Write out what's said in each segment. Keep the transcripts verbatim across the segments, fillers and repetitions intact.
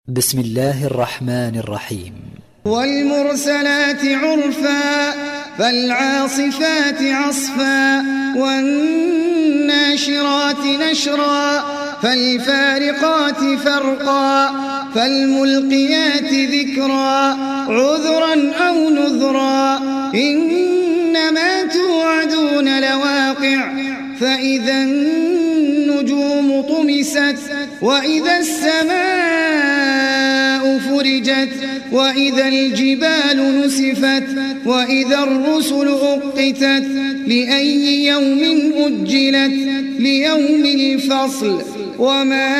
بسم الله الرحمن الرحيم. والمرسلات عرفا فالعاصفات عصفا والناشرات نشرا فالفارقات فرقا فالملقيات ذكرا عذرا أو نذرا إنما توعدون لواقع فإذا النجوم طمست وإذا السماء فرجت وإذا الجبال نسفت وإذا الرسل أقتت لأي يوم أجلت ليوم الفصل وما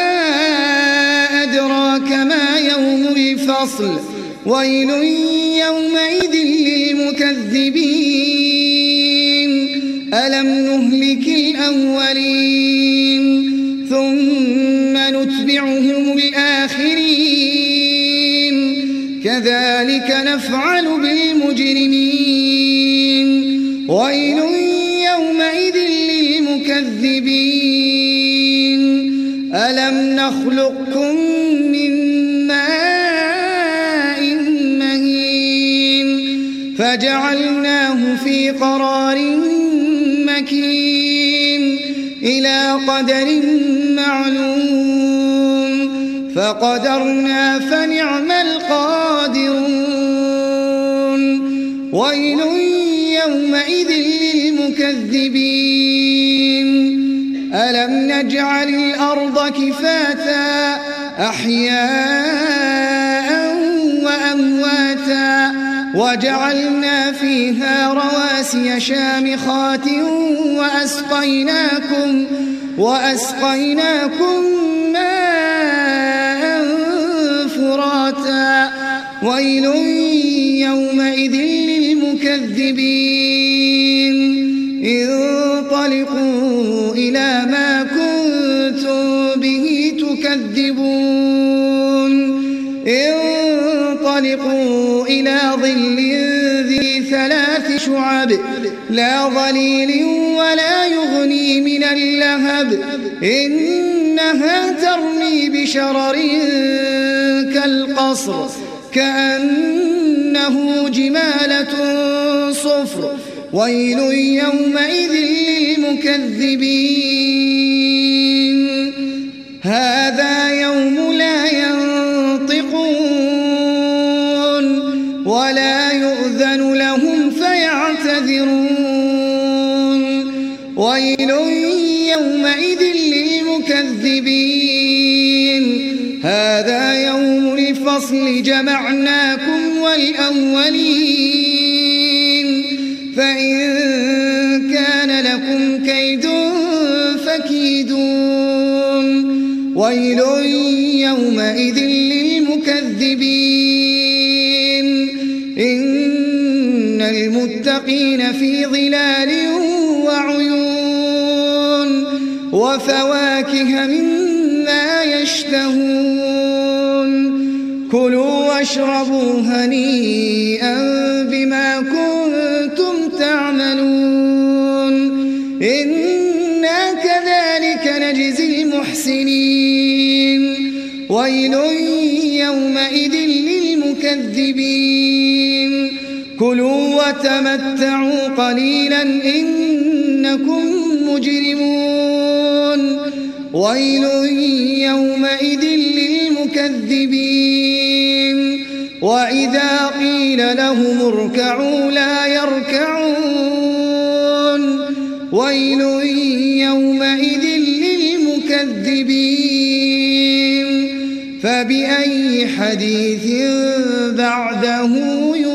أدراك ما يوم الفصل ويل يومئذ للمكذبين ألم نهلك الأولين ثم نتبعهم الآخرين كذلك نفعل بالمجرمين ويل يومئذ للمكذبين ألم نخلقكم من ماء مهين فجعلناه في قرار مكين إلى قدر معلوم فقدرنا فنعم القادرون ويل يومئذ للمكذبين ألم نجعل الأرض كفاتا أحياء وأمواتا وجعلنا فيها رواسي شامخات وأسقيناكم وأسقيناكم ماء فراتا ويل يومئذ للمكذبين انطلقوا إلى ما كنتم به تكذبون انطلقوا إلى ظل ذي ثلاث شعب لا ظليل ولا يغني من اللهب إنها ترمي بشرر كالقصر كأنه جمالة صفر ويل يومئذ للمكذبين هذا يوم لا ينطقون ولا يؤذن لهم فيعتذرون ويل يومئذ للمكذبين هذا يوم الفصل جمعناكم والأولين فإن كان لكم كيد فكيدون ويل يومئذ للمكذبين إن المتقين في ظلال وعيون وفواكه مما يشتهون كلوا واشربوا هنيئا بما كنتم تعملون إنا كذلك نجزي المحسنين ويل يومئذ للمكذبين كلوا وتمتعوا قليلا إنكم مجرمون ويل يومئذ للمكذبين وإذا قيل لهم اركعوا لا يركعون ويل يومئذ للمكذبين فبأي حديث بعده